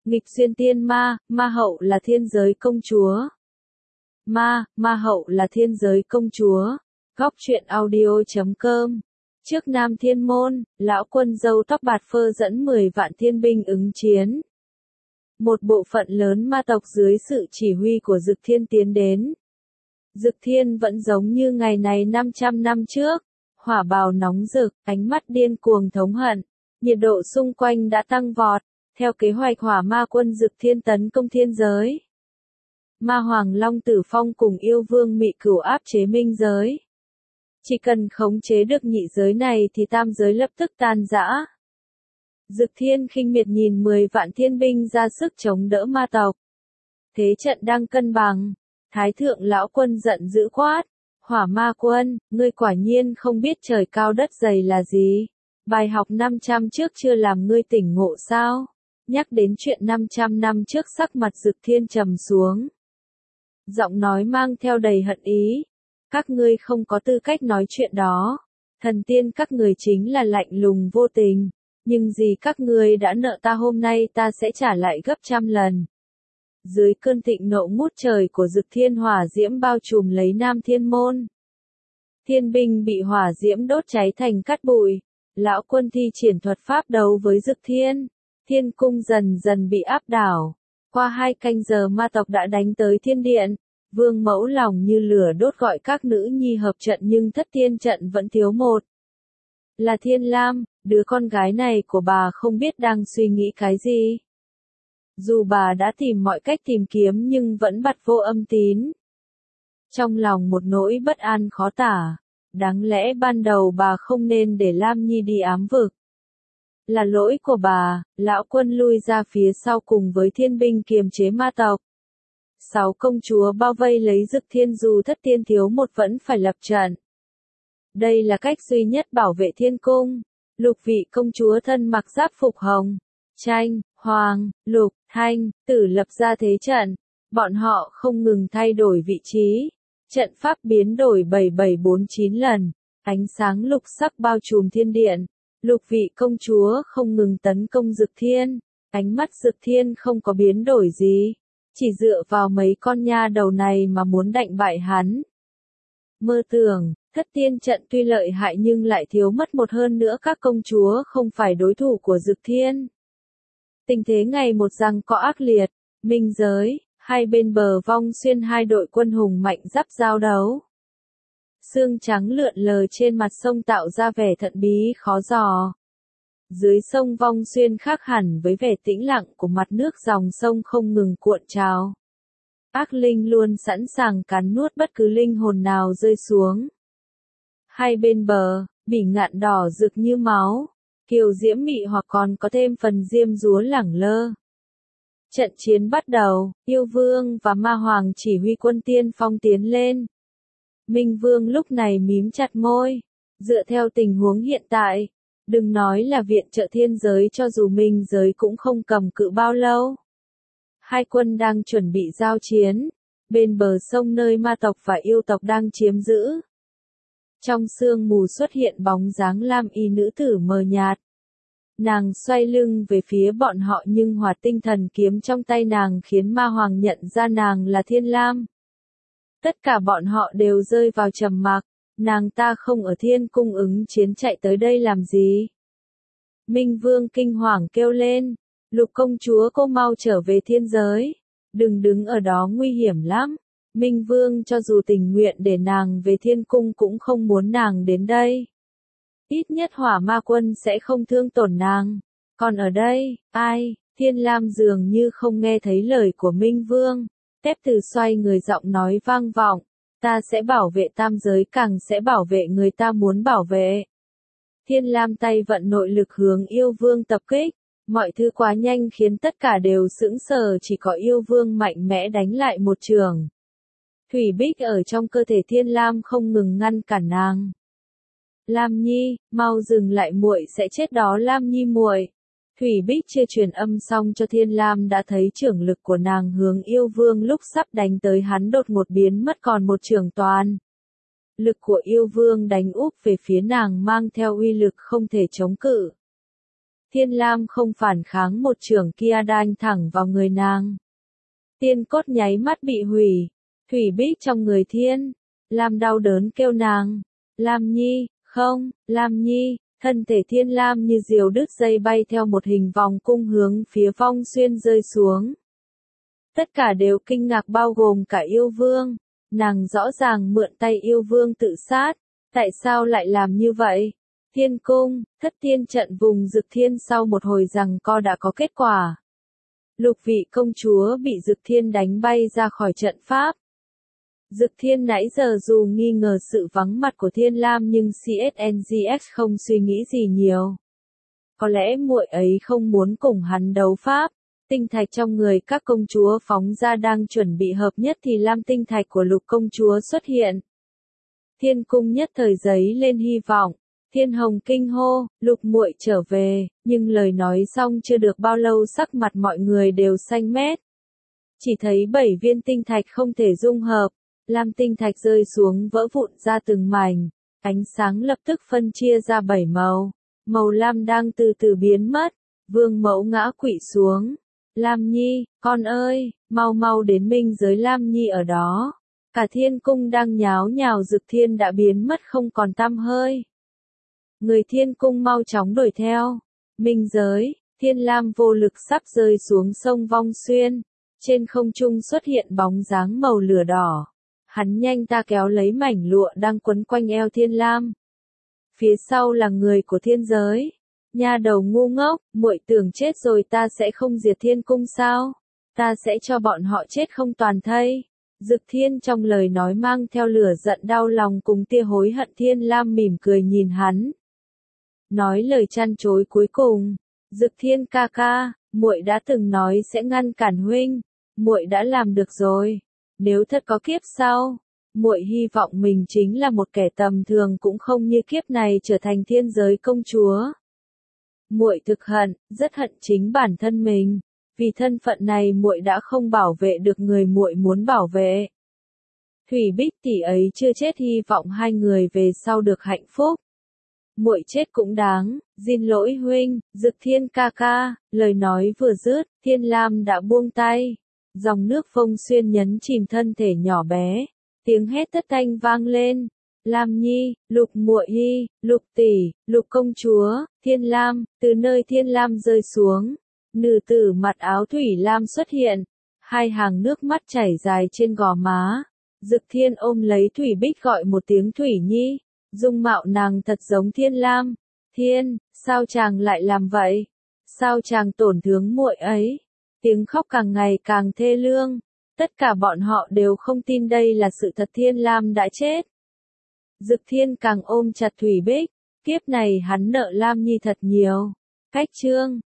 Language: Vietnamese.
Nghịch duyên tiên ma, ma hậu là thiên giới công chúa. Ma hậu là thiên giới công chúa. Góc truyện audio.com. Trước Nam Thiên Môn, lão quân râu tóc bạc phơ dẫn 10 vạn thiên binh ứng chiến. Một bộ phận lớn ma tộc dưới sự chỉ huy của Dực Thiên tiến đến. Dực Thiên vẫn giống như ngày này 500 năm trước, hỏa bào nóng rực, ánh mắt điên cuồng thống hận, nhiệt độ xung quanh đã tăng vọt, theo kế hoạch hỏa ma quân Dực Thiên tấn công thiên giới. Ma Hoàng Long Tử Phong cùng yêu vương Mị Cửu áp chế minh giới. Chỉ cần khống chế được nhị giới này thì tam giới lập tức tan rã. Dực Thiên khinh miệt nhìn 10 vạn thiên binh ra sức chống đỡ ma tộc. Thế trận đang cân bằng. Thái thượng lão quân giận dữ quát. Hỏa ma quân, ngươi quả nhiên không biết trời cao đất dày là gì. Bài học 500 trước chưa làm ngươi tỉnh ngộ sao? Nhắc đến chuyện 500 năm trước sắc mặt Dực Thiên trầm xuống. Giọng nói mang theo đầy hận ý. Các ngươi không có tư cách nói chuyện đó. Thần tiên các người chính là lạnh lùng vô tình. Nhưng gì các ngươi đã nợ ta hôm nay ta sẽ trả lại gấp trăm lần. Dưới cơn thịnh nộ ngút trời của Dực Thiên hỏa diễm bao trùm lấy Nam Thiên Môn. Thiên binh bị hỏa diễm đốt cháy thành cát bụi. Lão quân thi triển thuật pháp đấu với Dực Thiên. Thiên cung dần dần bị áp đảo. Qua 2 canh giờ ma tộc đã đánh tới thiên điện. Vương mẫu lòng như lửa đốt gọi các nữ nhi hợp trận nhưng thất tiên trận vẫn thiếu một. Là Thiên Lam, đứa con gái này của bà không biết đang suy nghĩ cái gì. Dù bà đã tìm mọi cách tìm kiếm nhưng vẫn bặt vô âm tín. Trong lòng một nỗi bất an khó tả. Đáng lẽ ban đầu bà không nên để Lam Nhi đi ám vực. Là lỗi của bà, lão quân lui ra phía sau cùng với thiên binh kiềm chế ma tộc. 6 công chúa bao vây lấy Dực Thiên dù thất tiên thiếu một vẫn phải lập trận. Đây là cách duy nhất bảo vệ thiên cung. Lục vị công chúa thân mặc giáp phục hồng, tranh, hoàng, lục, thanh, tử lập ra thế trận. Bọn họ không ngừng thay đổi vị trí. Trận pháp biến đổi 7749 lần. Ánh sáng lục sắc bao trùm thiên điện. Lục vị công chúa không ngừng tấn công Dực Thiên. Ánh mắt Dực Thiên không có biến đổi gì. Chỉ dựa vào mấy con nha đầu này mà muốn đánh bại hắn. Mơ tưởng, thất tiên trận tuy lợi hại nhưng lại thiếu mất một hơn nữa các công chúa không phải đối thủ của Dực Thiên. Tình thế ngày một giằng co ác liệt, minh giới, hai bên bờ vong xuyên hai đội quân hùng mạnh giáp giao đấu. Sương trắng lượn lờ trên mặt sông tạo ra vẻ thận bí khó dò. Dưới sông Vong Xuyên khác hẳn với vẻ tĩnh lặng của mặt nước dòng sông không ngừng cuộn trào. Ác linh luôn sẵn sàng cắn nuốt bất cứ linh hồn nào rơi xuống. Hai bên bờ, bỉ ngạn đỏ rực như máu, kiều diễm mị hoặc còn có thêm phần diêm dúa lẳng lơ. Trận chiến bắt đầu, yêu vương và ma hoàng chỉ huy quân tiên phong tiến lên. Minh vương lúc này mím chặt môi, dựa theo tình huống hiện tại. Đừng nói là viện trợ thiên giới cho dù minh giới cũng không cầm cự bao lâu. Hai quân đang chuẩn bị giao chiến. Bên bờ sông nơi ma tộc và yêu tộc đang chiếm giữ. Trong sương mù xuất hiện bóng dáng lam y nữ tử mờ nhạt. Nàng xoay lưng về phía bọn họ nhưng hỏa tinh thần kiếm trong tay nàng khiến ma hoàng nhận ra nàng là Thiên Lam. Tất cả bọn họ đều rơi vào trầm mặc. Nàng ta không ở thiên cung ứng chiến chạy tới đây làm gì? Minh vương kinh hoàng kêu lên. Lục công chúa cô mau trở về thiên giới. Đừng đứng ở đó nguy hiểm lắm. Minh vương cho dù tình nguyện để nàng về thiên cung cũng không muốn nàng đến đây. Ít nhất hỏa ma quân sẽ không thương tổn nàng. Còn ở đây, ai? Thiên Lam dường như không nghe thấy lời của Minh vương. Tép từ xoay người giọng nói vang vọng. Ta sẽ bảo vệ tam giới càng sẽ bảo vệ người ta muốn bảo vệ. Thiên Lam tay vận nội lực hướng yêu vương tập kích. Mọi thứ quá nhanh khiến tất cả đều sững sờ chỉ có yêu vương mạnh mẽ đánh lại một trường. Thủy bích ở trong cơ thể Thiên Lam không ngừng ngăn cản nàng. Lam Nhi, mau dừng lại muội sẽ chết đó Lam Nhi muội. Thủy bích chưa truyền âm xong cho Thiên Lam đã thấy trưởng lực của nàng hướng yêu vương lúc sắp đánh tới hắn đột ngột biến mất còn một trường toàn. Lực của yêu vương đánh úp về phía nàng mang theo uy lực không thể chống cự. Thiên Lam không phản kháng một chưởng kia đanh thẳng vào người nàng. Tiên cốt nháy mắt bị hủy. Thủy Bích trong người Thiên Lam đau đớn kêu nàng. Lam Nhi, không, Lam Nhi, thân thể Thiên Lam như diều đứt dây bay theo một hình vòng cung hướng phía Vong Xuyên rơi xuống. Tất cả đều kinh ngạc bao gồm cả yêu vương. Nàng rõ ràng mượn tay yêu vương tự sát. Tại sao lại làm như vậy? Thiên cung, thất tiên trận vùng Dực Thiên sau một hồi giằng co đã có kết quả. Lục vị công chúa bị Dực Thiên đánh bay ra khỏi trận pháp. Dực Thiên nãy giờ dù nghi ngờ sự vắng mặt của Thiên Lam nhưng CSNGX không suy nghĩ gì nhiều. Có lẽ muội ấy không muốn cùng hắn đấu pháp. Tinh thạch trong người các công chúa phóng ra đang chuẩn bị hợp nhất thì lam tinh thạch của lục công chúa xuất hiện. Thiên cung nhất thời giấy lên hy vọng. Thiên Hồng kinh hô, lục muội trở về, nhưng lời nói xong chưa được bao lâu sắc mặt mọi người đều xanh mét. Chỉ thấy 7 viên tinh thạch không thể dung hợp, lam tinh thạch rơi xuống vỡ vụn ra từng mảnh, ánh sáng lập tức phân chia ra 7 màu, màu lam đang từ từ biến mất, vương mẫu ngã quỵ xuống. Lam Nhi, con ơi, mau mau đến minh giới Lam Nhi ở đó. Cả thiên cung đang nháo nhào Dực Thiên đã biến mất không còn tăm hơi. Người thiên cung mau chóng đuổi theo. Minh giới, Thiên Lam vô lực sắp rơi xuống sông Vong Xuyên. Trên không trung xuất hiện bóng dáng màu lửa đỏ. Hắn nhanh ta kéo lấy mảnh lụa đang quấn quanh eo Thiên Lam. Phía sau là người của thiên giới. Nha đầu ngu ngốc, muội tưởng chết rồi ta sẽ không diệt thiên cung sao? Ta sẽ cho bọn họ chết không toàn thây. Dực Thiên trong lời nói mang theo lửa giận đau lòng cùng tia hối hận. Thiên Lam mỉm cười nhìn hắn. Nói lời chăn chối cuối cùng. Dực Thiên ca ca, muội đã từng nói sẽ ngăn cản huynh. Muội đã làm được rồi. Nếu thật có kiếp sau, muội hy vọng mình chính là một kẻ tầm thường cũng không như kiếp này trở thành thiên giới công chúa. Muội thực hận, rất hận chính bản thân mình, vì thân phận này muội đã không bảo vệ được người muội muốn bảo vệ. Thủy Bích tỷ ấy chưa chết hy vọng hai người về sau được hạnh phúc. Muội chết cũng đáng, xin lỗi huynh, Dực Thiên ca ca, lời nói vừa dứt, Thiên Lam đã buông tay. Dòng nước Vong Xuyên nhấn chìm thân thể nhỏ bé, tiếng hét thất thanh vang lên. Lam Nhi, lục muội hi, lục tỷ, lục công chúa, Thiên Lam, từ nơi Thiên Lam rơi xuống. Nữ tử mặc áo thủy lam xuất hiện, hai hàng nước mắt chảy dài trên gò má. Dực Thiên ôm lấy Thủy Bích gọi một tiếng Thủy Nhi, dung mạo nàng thật giống Thiên Lam. Thiên, sao chàng lại làm vậy? Sao chàng tổn thương muội ấy? Tiếng khóc càng ngày càng thê lương. Tất cả bọn họ đều không tin đây là sự thật. Thiên Lam đã chết. Dực Thiên càng ôm chặt Thủy Bích. Kiếp này hắn nợ Lam Nhi thật nhiều. Cách chương